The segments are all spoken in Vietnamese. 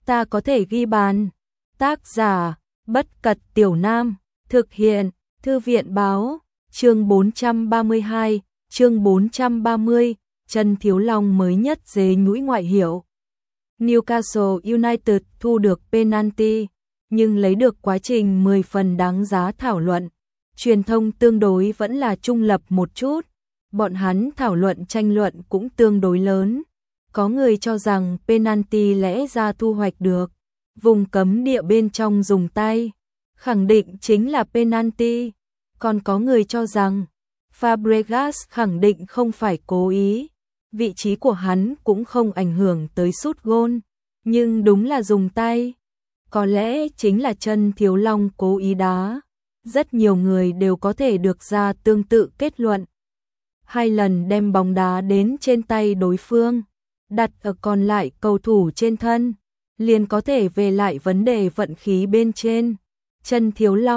ta có thể ghi bàn. Tác giả, Bất Cật Tiểu Nam, thực hiện, Thư viện Báo, chương 432, chương 430, Trần Thiếu Long mới nhất dế nhũi ngoại hiệu. Newcastle United thu được penalty, nhưng lấy được quá trình 10 phần đáng giá thảo luận. Truyền thông tương đối vẫn là trung lập một chút, bọn hắn thảo luận tranh luận cũng tương đối lớn. Có người cho rằng penalty lẽ ra thu hoạch được, vùng cấm địa bên trong dùng tay, khẳng định chính là penalty. Còn có người cho rằng Fabregas khẳng định không phải cố ý, vị trí của hắn cũng không ảnh hưởng tới sút gôn, nhưng đúng là dùng tay. Có lẽ chính là Trần Thiếu Long cố ý đá. Rất nhiều người đều có thể được ra tương tự kết luận. 2 lần đem bóng đá đến trên tay đối phương, đặt ở còn lại cầu thủ trên thân, liền có thể về lại vấn đề vận khí bên trên. Trần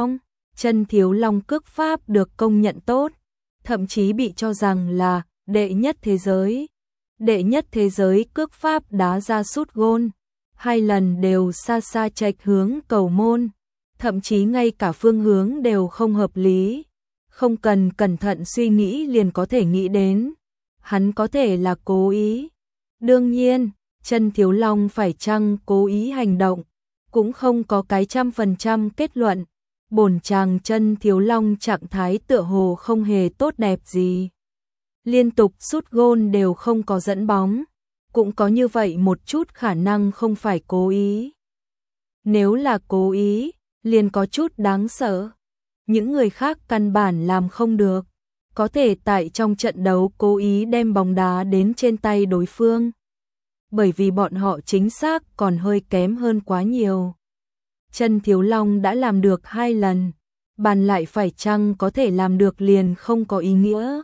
Thiếu Long cước pháp được công nhận tốt, thậm chí bị cho rằng là đệ nhất thế giới. Đệ nhất thế giới cước pháp đá ra sút gôn, 2 lần đều xa xa chệch hướng cầu môn, thậm chí ngay cả phương hướng đều không hợp lý. Không cần cẩn thận suy nghĩ liền có thể nghĩ đến, hắn có thể là cố ý. Đương nhiên, Trần Thiếu Long phải chăng cố ý hành động, cũng không có cái 100% kết luận. Bổn chàng Trần Thiếu Long trạng thái tựa hồ không hề tốt đẹp gì. Liên tục sút gôn đều không có dẫn bóng, cũng có như vậy một chút khả năng không phải cố ý. Nếu là cố ý, liền có chút đáng sợ. Những người khác căn bản làm không được, có thể tại trong trận đấu cố ý đem bóng đá đến trên tay đối phương. Bởi vì bọn họ chính xác còn hơi kém hơn quá nhiều. Trần Thiếu Long đã làm được 2 lần, bàn lại phải chăng có thể làm được liền không có ý nghĩa.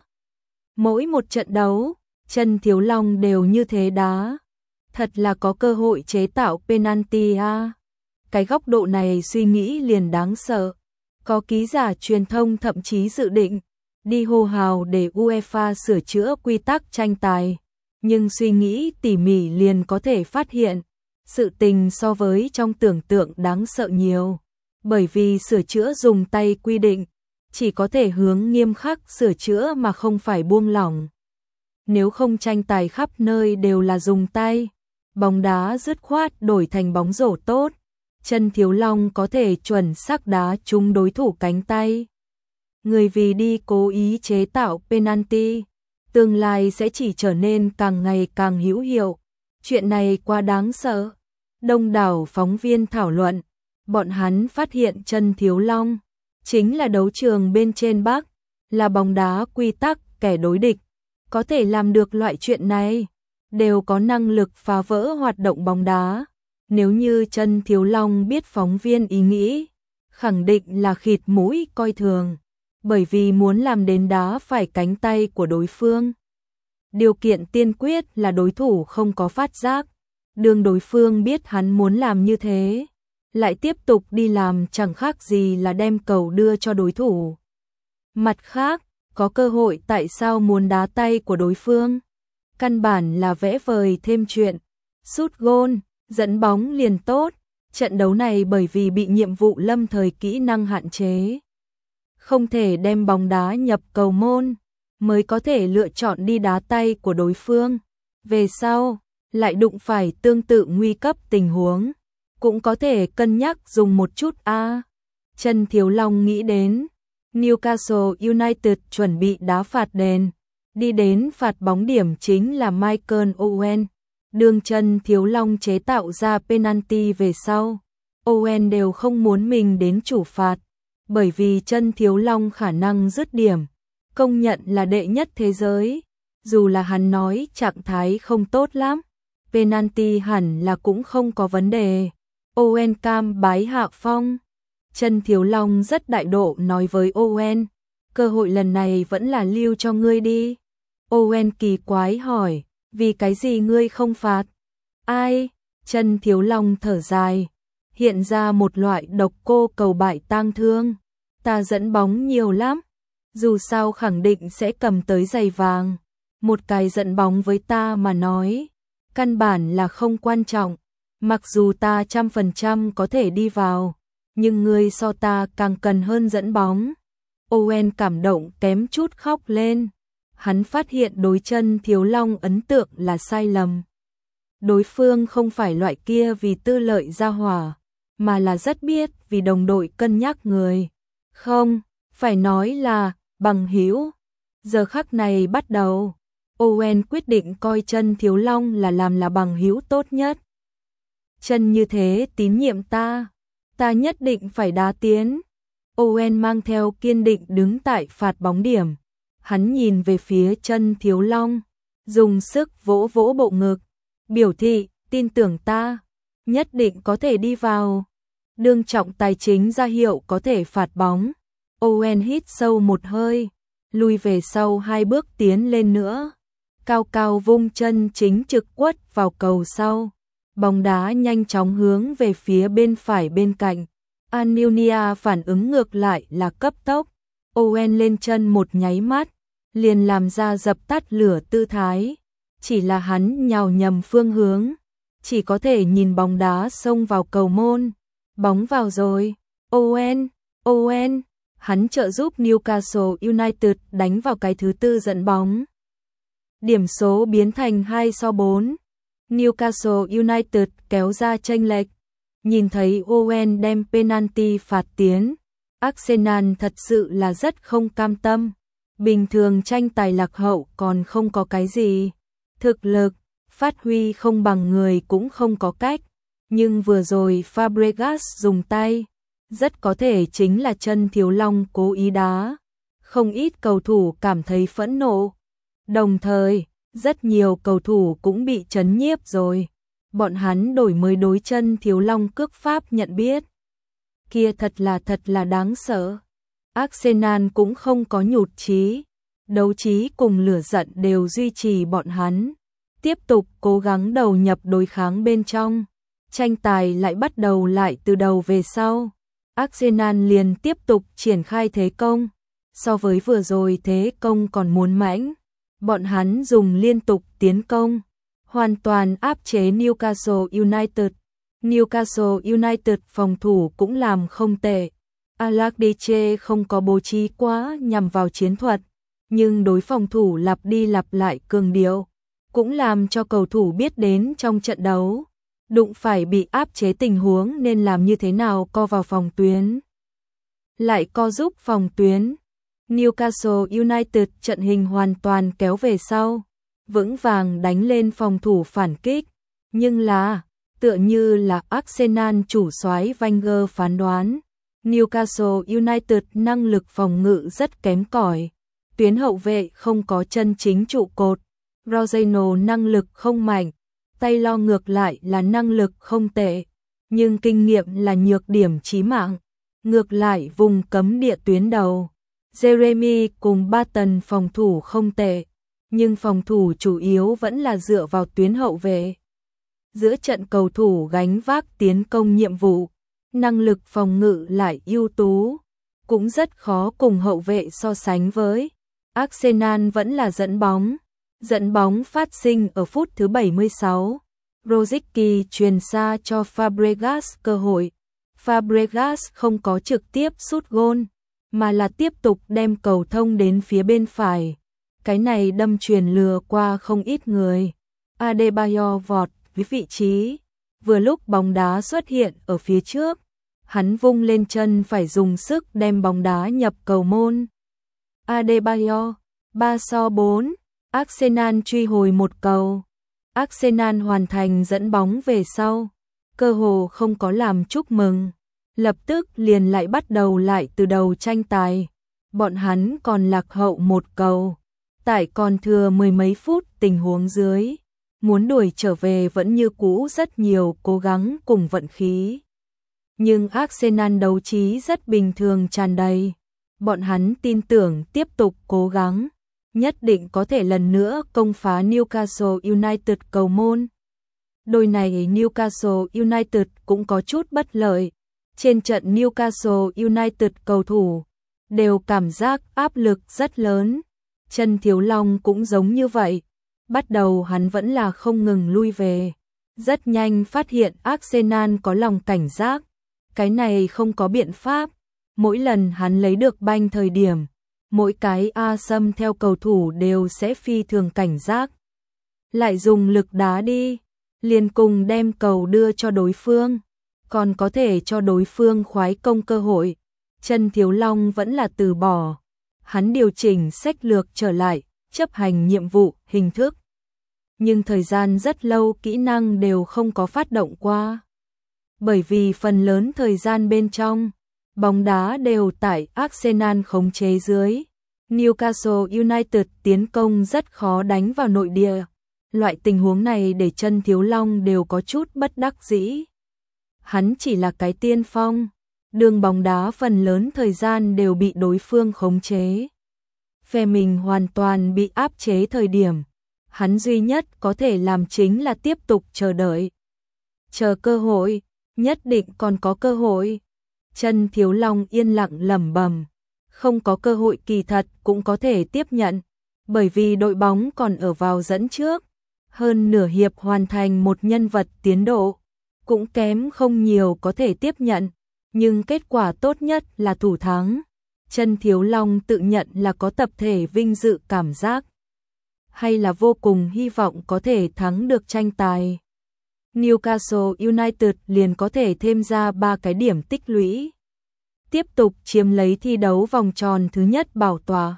Mỗi một trận đấu, Trần Thiếu Long đều như thế đá. Thật là có cơ hội chế tạo penalty à. Cái góc độ này suy nghĩ liền đáng sợ. Có ký giả truyền thông thậm chí dự định đi hô hào để UEFA sửa chữa quy tắc tranh tài. Nhưng suy nghĩ tỉ mỉ liền có thể phát hiện, sự tình so với trong tưởng tượng đáng sợ nhiều. Bởi vì sửa chữa dùng tay quy định, chỉ có thể hướng nghiêm khắc sửa chữa mà không phải buông lỏng. Nếu không tranh tài khắp nơi đều là dùng tay, bóng đá dứt khoát đổi thành bóng rổ tốt. Trần Thiếu Long có thể chuẩn xác đá trúng đối thủ cánh tay. Người vì đi cố ý chế tạo penalty, tương lai sẽ chỉ trở nên càng ngày càng hữu hiệu. Chuyện này quá đáng sợ. Đông đảo phóng viên thảo luận, bọn hắn phát hiện Trần Thiếu Long chính là đấu trường bên trên Bắc, là bóng đá quy tắc kẻ đối địch. Có thể làm được loại chuyện này, đều có năng lực phá vỡ hoạt động bóng đá. Nếu như Trần Thiếu Long biết phóng viên ý nghĩ, khẳng định là khịt mũi coi thường, bởi vì muốn làm đến đá phải cánh tay của đối phương. Điều kiện tiên quyết là đối thủ không có phát giác, đương đối phương biết hắn muốn làm như thế, lại tiếp tục đi làm chẳng khác gì là đem cầu đưa cho đối thủ. Mặt khác, có cơ hội tại sao muốn đá tay của đối phương? Căn bản là vẽ vời thêm chuyện, sút gôn, dẫn bóng liền tốt. Trận đấu này bởi vì bị nhiệm vụ lâm thời kỹ năng hạn chế, không thể đem bóng đá nhập cầu môn, mới có thể lựa chọn đi đá tay của đối phương. Về sau, lại đụng phải tương tự nguy cấp tình huống, cũng có thể cân nhắc dùng một chút a. Trần Thiếu Long nghĩ đến, Newcastle United chuẩn bị đá phạt đền, đi đến phạt bóng điểm chính là Michael Owen. Đường Trần Thiếu Long chế tạo ra penalty về sau, Owen đều không muốn mình đến chủ phạt, bởi vì Trần Thiếu Long khả năng dứt điểm, công nhận là đệ nhất thế giới, dù là hắn nói trạng thái không tốt lắm, penalty hẳn là cũng không có vấn đề. Owen cam bái hạ phong. Trần Thiếu Long rất đại độ nói với Owen, cơ hội lần này vẫn là lưu cho ngươi đi. Owen kỳ quái hỏi, vì cái gì ngươi không phạt? Ai? Trần Thiếu Long thở dài, hiện ra một loại độc cô cầu bại tang thương. Ta dẫn bóng nhiều lắm, dù sao khẳng định sẽ cầm tới giày vàng. Một cái dẫn bóng với ta mà nói, căn bản là không quan trọng. Mặc dù ta 100% có thể đi vào, nhưng ngươi so ta càng cần hơn dẫn bóng. Owen cảm động kém chút khóc lên. Hắn phát hiện đối chân Thiếu Long ấn tượng là sai lầm. Đối phương không phải loại kia vì tư lợi ra hỏa, mà là rất biết vì đồng đội cân nhắc người. Không, phải nói là bằng hữu. Giờ khắc này bắt đầu, Owen quyết định coi chân Thiếu Long là bằng hữu tốt nhất. Chân như thế tín nhiệm ta nhất định phải đá tiến. Owen mang theo kiên định đứng tại phạt bóng điểm. Hắn nhìn về phía chân Thiếu Long, dùng sức vỗ vỗ bộ ngực, biểu thị tin tưởng ta, nhất định có thể đi vào. Đương trọng tài chính ra hiệu có thể phạt bóng. Owen hít sâu một hơi, lùi về sau 2 bước tiến lên nữa. Cao cao vung chân chính trực quất vào cầu sau. Bóng đá nhanh chóng hướng về phía bên phải bên cạnh. Anunia phản ứng ngược lại là cấp tốc. Owen lên chân một nháy mắt, liền làm ra dập tắt lửa tư thái. Chỉ là hắn nhào nhầm phương hướng, chỉ có thể nhìn bóng đá xông vào cầu môn. Bóng vào rồi. Owen, hắn trợ giúp Newcastle United đánh vào cái thứ 4 dẫn bóng. Điểm số biến thành 2-4. Newcastle United kéo ra chênh lệch. Nhìn thấy Owen đem penalty phạt tiến, Arsenal thật sự là rất không cam tâm. Bình thường tranh tài lạc hậu còn không có cái gì. Thực lực, phát huy không bằng người cũng không có cách. Nhưng vừa rồi Fabregas dùng tay, rất có thể chính là chân Thiếu Long cố ý đá. Không ít cầu thủ cảm thấy phẫn nộ. Đồng thời, rất nhiều cầu thủ cũng bị chấn nhiếp rồi. Bọn hắn đổi mới đối chân Thiếu Long cước pháp nhận biết. Kia thật là đáng sợ. Arsenal cũng không có nhụt chí. Đấu trí cùng lửa giận đều duy trì bọn hắn. Tiếp tục cố gắng đầu nhập đối kháng bên trong. Tranh tài lại bắt đầu lại từ đầu về sau. Arsenal liền tiếp tục triển khai thế công. So với vừa rồi thế công còn muốn mãnh. Bọn hắn dùng liên tục tiến công, hoàn toàn áp chế Newcastle United. Newcastle United phòng thủ cũng làm không tệ. Allardyce không có bố trí quá nhằm vào chiến thuật, nhưng đối phòng thủ lặp đi lặp lại cường điệu, cũng làm cho cầu thủ biết đến trong trận đấu, đụng phải bị áp chế tình huống nên làm như thế nào co vào phòng tuyến. Lại co giúp phòng tuyến. Newcastle United trận hình hoàn toàn kéo về sau, vững vàng đánh lên phòng thủ phản kích, nhưng là, tựa như là Arsenal chủ soái Wenger phán đoán, Newcastle United năng lực phòng ngự rất kém cỏi, tuyến hậu vệ không có chân chính trụ cột, Rodrigo năng lực không mạnh, Taylor ngược lại là năng lực không tệ, nhưng kinh nghiệm là nhược điểm chí mạng, ngược lại vùng cấm địa tuyến đầu. Jeremy cùng Barton phòng thủ không tệ, nhưng phòng thủ chủ yếu vẫn là dựa vào tuyến hậu vệ. Giữa trận cầu thủ gánh vác tiến công nhiệm vụ, năng lực phòng ngự lại ưu tú, cũng rất khó cùng hậu vệ so sánh với. Arsenal vẫn là dẫn bóng phát sinh ở phút thứ 76. Rosicky truyền xa cho Fabregas cơ hội. Fabregas không có trực tiếp sút gôn, mà là tiếp tục đem cầu thông đến phía bên phải. Cái này đâm chuyền lừa qua không ít người. Adebayor vọt với vị trí. Vừa lúc bóng đá xuất hiện ở phía trước, hắn vung lên chân phải dùng sức đem bóng đá nhập cầu môn. Adebayor, 3-4, Arsenal truy hồi một cầu. Arsenal hoàn thành dẫn bóng về sau, cơ hồ không có làm chúc mừng. Lập tức liền lại bắt đầu lại từ đầu tranh tài. Bọn hắn còn lạc hậu một cầu. Tại còn thừa mười mấy phút tình huống dưới. Muốn đuổi trở về vẫn như cũ rất nhiều cố gắng cùng vận khí. Nhưng Arsenal đấu trí rất bình thường tràn đầy. Bọn hắn tin tưởng tiếp tục cố gắng. Nhất định có thể lần nữa công phá Newcastle United cầu môn. Đôi này Newcastle United cũng có chút bất lợi. Trên trận Newcastle United cầu thủ đều cảm giác áp lực rất lớn. Chân Thiếu Long cũng giống như vậy. Bắt đầu hắn vẫn là không ngừng lui về. rất nhanh phát hiện Arsenal có lòng cảnh giác. Cái này không có biện pháp. Mỗi lần hắn lấy được banh thời điểm, mỗi cái xâm theo cầu thủ đều sẽ phi thường cảnh giác. Lại dùng lực đá đi, liền cùng đem cầu đưa cho đối phương, còn có thể cho đối phương khoái công cơ hội. Trần Thiếu Long vẫn là từ bỏ. Hắn điều chỉnh sách lược trở lại, chấp hành nhiệm vụ, hình thức. Nhưng thời gian rất lâu kỹ năng đều không có phát động qua. Bởi vì phần lớn thời gian bên trong, bóng đá đều tại Arsenal khống chế dưới. Newcastle United tiến công rất khó đánh vào nội địa. Loại tình huống này để Trần Thiếu Long đều có chút bất đắc dĩ. Hắn chỉ là cái tiên phong, đường bóng đá phần lớn thời gian đều bị đối phương khống chế. Phe mình hoàn toàn bị áp chế thời điểm, hắn duy nhất có thể làm chính là tiếp tục chờ đợi. Chờ cơ hội, nhất định còn có cơ hội. Trần Thiếu Long yên lặng lẩm bẩm, không có cơ hội kỳ thật cũng có thể tiếp nhận, bởi vì đội bóng còn ở vào dẫn trước. Hơn nửa hiệp hoàn thành một nhân vật tiến độ, cũng kém không nhiều có thể tiếp nhận, nhưng kết quả tốt nhất là thủ thắng. Trần Thiếu Long tự nhận là có tập thể vinh dự cảm giác, hay là vô cùng hy vọng có thể thắng được tranh tài. Newcastle United liền có thể thêm ra 3 cái điểm tích lũy, tiếp tục chiếm lấy thi đấu vòng tròn thứ nhất bảo tọa.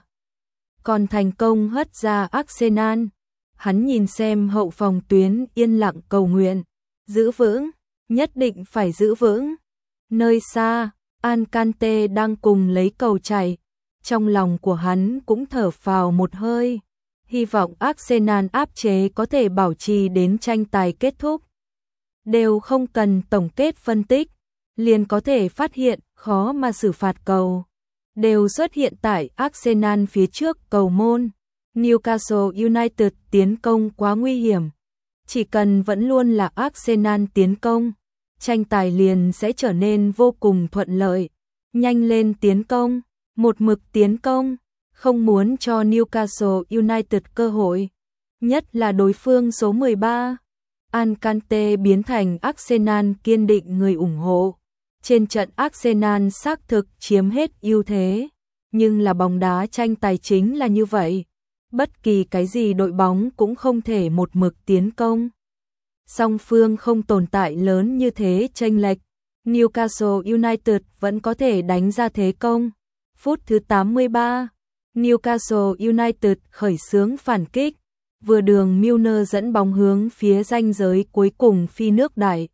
Còn thành công hất ra Arsenal. Hắn nhìn xem hậu phòng tuyến yên lặng cầu nguyện, giữ vững, nhất định phải giữ vững. Nơi xa, Alcante đang cùng lấy cầu chạy, trong lòng của hắn cũng thở phào một hơi, hy vọng Arsenal áp chế có thể bảo trì đến tranh tài kết thúc. Đều không cần tổng kết phân tích, liền có thể phát hiện khó mà xử phạt cầu. Đều xuất hiện tại Arsenal phía trước cầu môn. Newcastle United tiến công quá nguy hiểm. Chỉ cần vẫn luôn là Arsenal tiến công, tranh tài liền sẽ trở nên vô cùng thuận lợi. Nhanh lên tiến công, một mực tiến công, không muốn cho Newcastle United cơ hội. Nhất là đối phương số 13. Alcante biến thành Arsenal kiên định người ủng hộ. Trên trận Arsenal xác thực chiếm hết ưu thế, nhưng là bóng đá tranh tài chính là như vậy. Bất kỳ cái gì đội bóng cũng không thể một mực tiến công. Song phương không tồn tại lớn như thế chênh lệch. Newcastle United vẫn có thể đánh ra thế công. Phút thứ 83, Newcastle United khởi xướng phản kích. Vừa đường Milner dẫn bóng hướng phía ranh giới cuối cùng phi nước đại.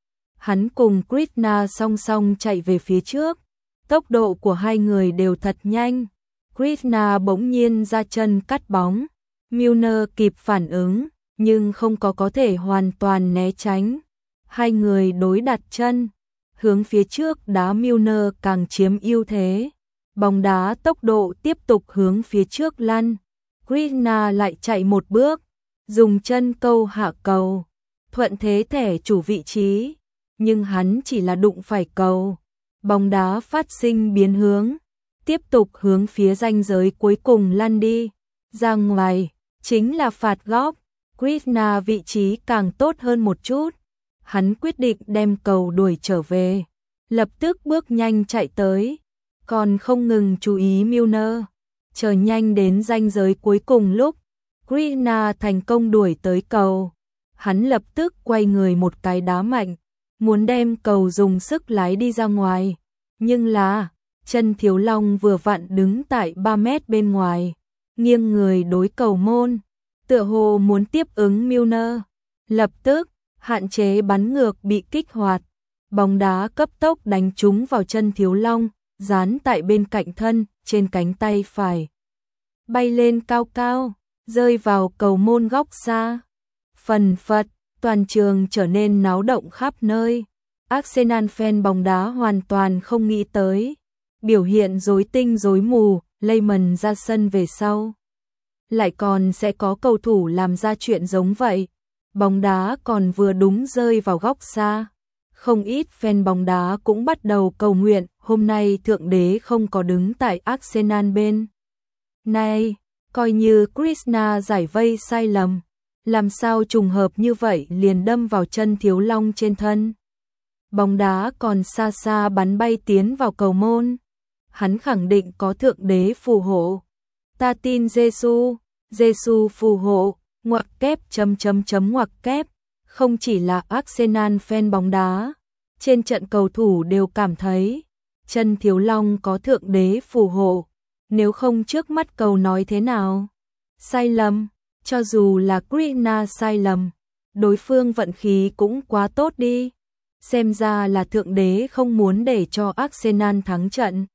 Hắn cùng Krishna song song chạy về phía trước. Tốc độ của hai người đều thật nhanh. Krishna bỗng nhiên ra chân cắt bóng. Milner kịp phản ứng, nhưng không có thể hoàn toàn né tránh. Hai người đối đặt chân, hướng phía trước đá. Milner càng chiếm ưu thế. Bóng đá tốc độ tiếp tục hướng phía trước lăn. Krishna lại chạy một bước, dùng chân câu hạ cầu, thuận thế thẻ chủ vị trí. Nhưng hắn chỉ là đụng phải cầu. Bóng đá phát sinh biến hướng, tiếp tục hướng phía ranh giới cuối cùng lăn đi. Ra ngoài, chính là phạt góc. Krishna vị trí càng tốt hơn một chút. Hắn quyết định đem cầu đuổi trở về. Lập tức bước nhanh chạy tới. Còn không ngừng chú ý Milner. Chờ nhanh đến ranh giới cuối cùng lúc, Krishna thành công đuổi tới cầu. Hắn lập tức quay người một cái đá mạnh, muốn đem cầu dùng sức lái đi ra ngoài. Nhưng là, Trần Thiếu Long vừa vặn đứng tại 3 mét bên ngoài, nghiêng người đối cầu môn, tựa hồ muốn tiếp ứng Milner. Lập tức, hạn chế bắn ngược bị kích hoạt. Bóng đá cấp tốc đánh trúng vào chân Thiếu Long, dán tại bên cạnh thân, trên cánh tay phải. Bay lên cao cao, rơi vào cầu môn góc xa. Phần phật, toàn trường trở nên náo động khắp nơi. Arsenal fan bóng đá hoàn toàn không nghĩ tới. Biểu hiện rối tinh rối mù, Lehmann ra sân về sau. Lại còn sẽ có cầu thủ làm ra chuyện giống vậy. Bóng đá còn vừa đúng rơi vào góc xa. Không ít fan bóng đá cũng bắt đầu cầu nguyện, hôm nay Thượng Đế không có đứng tại Arsenal bên này, coi như Krishna giải vây sai lầm. Làm sao trùng hợp như vậy liền đâm vào chân Thiếu Long trên thân. Bóng đá còn xa xa bắn bay tiến vào cầu môn. Hắn khẳng định có Thượng Đế phù hộ. Ta tin Giêsu, Giêsu phù hộ, ngoặc kép ngoặc kép. Không chỉ là Arsenal fan bóng đá, trên trận cầu thủ đều cảm thấy chân Thiếu Long có Thượng Đế phù hộ. Nếu không trước mắt cầu nói thế nào? Sai lầm, cho dù là Krina sai lầm, đối phương vận khí cũng quá tốt đi. Xem ra là Thượng Đế không muốn để cho Arsenal thắng trận.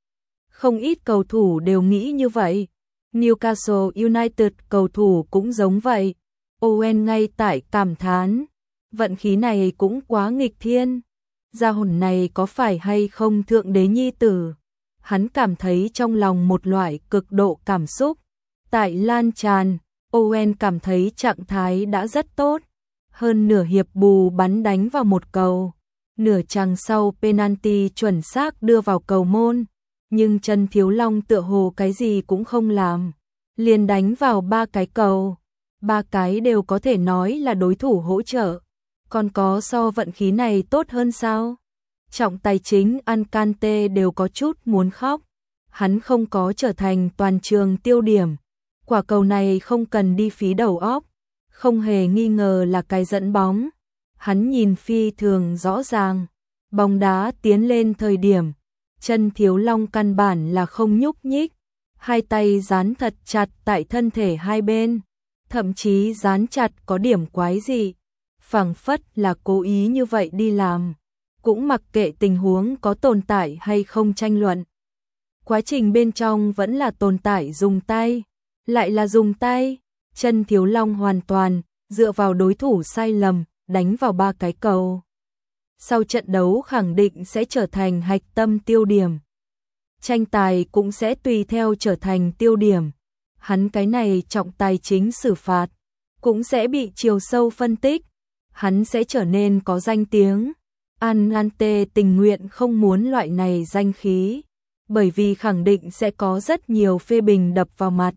Không ít cầu thủ đều nghĩ như vậy. Newcastle United cầu thủ cũng giống vậy. Owen ngay tại cảm thán, vận khí này cũng quá nghịch thiên. Gia hồn này có phải hay không Thượng Đế nhi tử? Hắn cảm thấy trong lòng một loại cực độ cảm xúc tại lan tràn. Owen cảm thấy trạng thái đã rất tốt. Hơn nửa hiệp bù bắn đánh vào một cầu. Nửa chặng sau penalty chuẩn xác đưa vào cầu môn. Nhưng chân Thiếu Long tựa hồ cái gì cũng không làm. Liền đánh vào 3 cái cầu. 3 cái đều có thể nói là đối thủ hỗ trợ. Còn có so vận khí này tốt hơn sao? Trọng tài chính Ancante đều có chút muốn khóc. Hắn không có trở thành toàn trường tiêu điểm. Quả cầu này không cần đi phí đầu óc. Không hề nghi ngờ là cái dẫn bóng. Hắn nhìn phi thường rõ ràng. Bóng đá tiến lên thời điểm. Chân Thiếu Long căn bản là không nhúc nhích. Hai tay dán thật chặt tại thân thể hai bên. Thậm chí dán chặt có điểm quái dị. Phảng phất là cố ý như vậy đi làm. Cũng mặc kệ tình huống có tồn tại hay không tranh luận. Quá trình bên trong vẫn là tồn tại dùng tay. Lại là dùng tay. Chân Thiếu Long hoàn toàn dựa vào đối thủ sai lầm, đánh vào 3 cái cầu. Sau trận đấu khẳng định sẽ trở thành hạch tâm tiêu điểm. Tranh tài cũng sẽ tùy theo trở thành tiêu điểm. Hắn cái này trọng tài chính xử phạt, cũng sẽ bị chiều sâu phân tích. Hắn sẽ trở nên có danh tiếng. Ancante tình nguyện không muốn loại này danh khí, bởi vì khẳng định sẽ có rất nhiều phê bình đập vào mặt.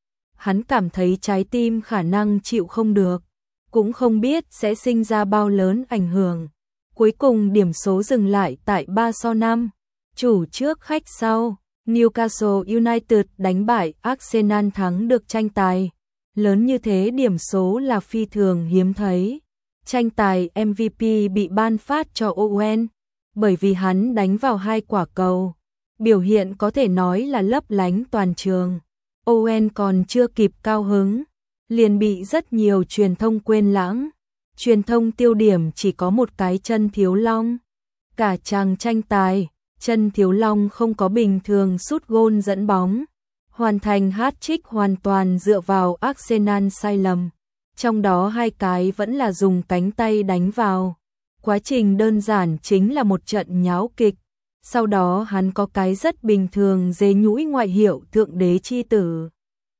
Hắn cảm thấy trái tim khả năng chịu không được, cũng không biết sẽ sinh ra bao lớn ảnh hưởng. Cuối cùng điểm số dừng lại tại 3-5, chủ trước khách sau. Newcastle United đánh bại Arsenal thắng được tranh tài. Lớn như thế điểm số là phi thường hiếm thấy. Tranh tài MVP bị ban phát cho Owen, bởi vì hắn đánh vào 2 quả cầu. Biểu hiện có thể nói là lấp lánh toàn trường. Owen còn chưa kịp cao hứng, liền bị rất nhiều truyền thông quên lãng. Truyền thông tiêu điểm chỉ có một cái chân Thiếu Long. Cả chàng tranh tài, chân Thiếu Long không có bình thường sút gôn dẫn bóng. Hoàn thành hat-trick hoàn toàn dựa vào Arsenal sai lầm. Trong đó 2 cái vẫn là dùng cánh tay đánh vào. Quá trình đơn giản chính là một trận nháo kịch. Sau đó hắn có cái rất bình thường dế nhũi ngoại hiệu Thượng Đế chi tử.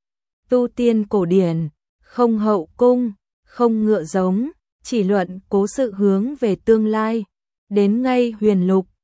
Tu tiên cổ điển, không hậu cung, không ngựa giống, chỉ luận cố sự hướng về tương lai. Đến ngay huyền lục,